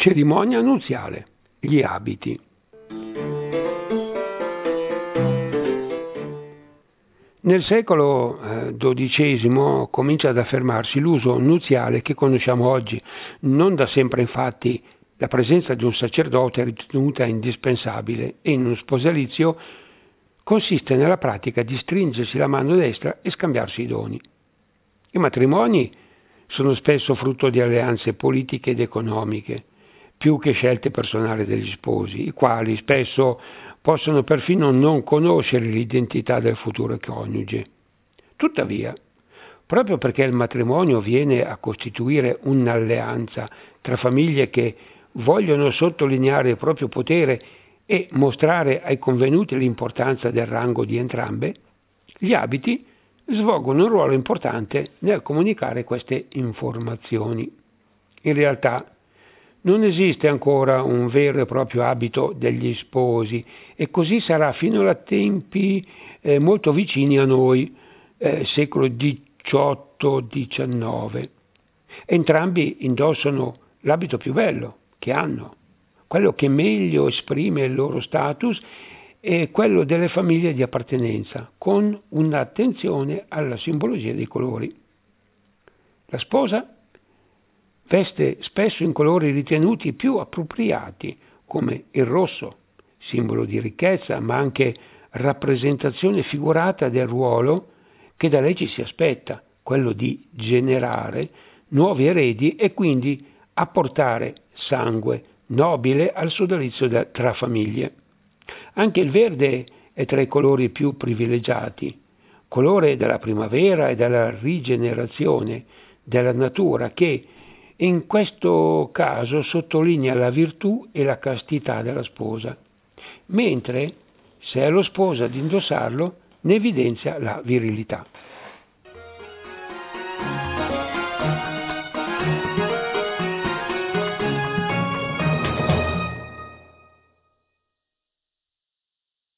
Cerimonia nuziale, gli abiti. Nel secolo XII comincia ad affermarsi l'uso nuziale che conosciamo oggi. Non da sempre, infatti, la presenza di un sacerdote è ritenuta indispensabile e in uno sposalizio consiste nella pratica di stringersi la mano destra e scambiarsi i doni. I matrimoni sono spesso frutto di alleanze politiche ed economiche, più che scelte personali degli sposi, i quali spesso possono perfino non conoscere l'identità del futuro coniuge. Tuttavia, proprio perché il matrimonio viene a costituire un'alleanza tra famiglie che vogliono sottolineare il proprio potere e mostrare ai convenuti l'importanza del rango di entrambe, gli abiti svolgono un ruolo importante nel comunicare queste informazioni. In realtà, non esiste ancora un vero e proprio abito degli sposi e così sarà fino a tempi molto vicini a noi, secolo XVIII-XIX. Entrambi indossano l'abito più bello che hanno, quello che meglio esprime il loro status e quello delle famiglie di appartenenza, con un'attenzione alla simbologia dei colori. La sposa veste spesso in colori ritenuti più appropriati, come il rosso, simbolo di ricchezza, ma anche rappresentazione figurata del ruolo che da lei ci si aspetta, quello di generare nuovi eredi e quindi apportare sangue nobile al sodalizio tra famiglie. Anche il verde è tra i colori più privilegiati, colore della primavera e della rigenerazione della natura che in questo caso sottolinea la virtù e la castità della sposa, mentre se è lo sposo ad indossarlo ne evidenzia la virilità.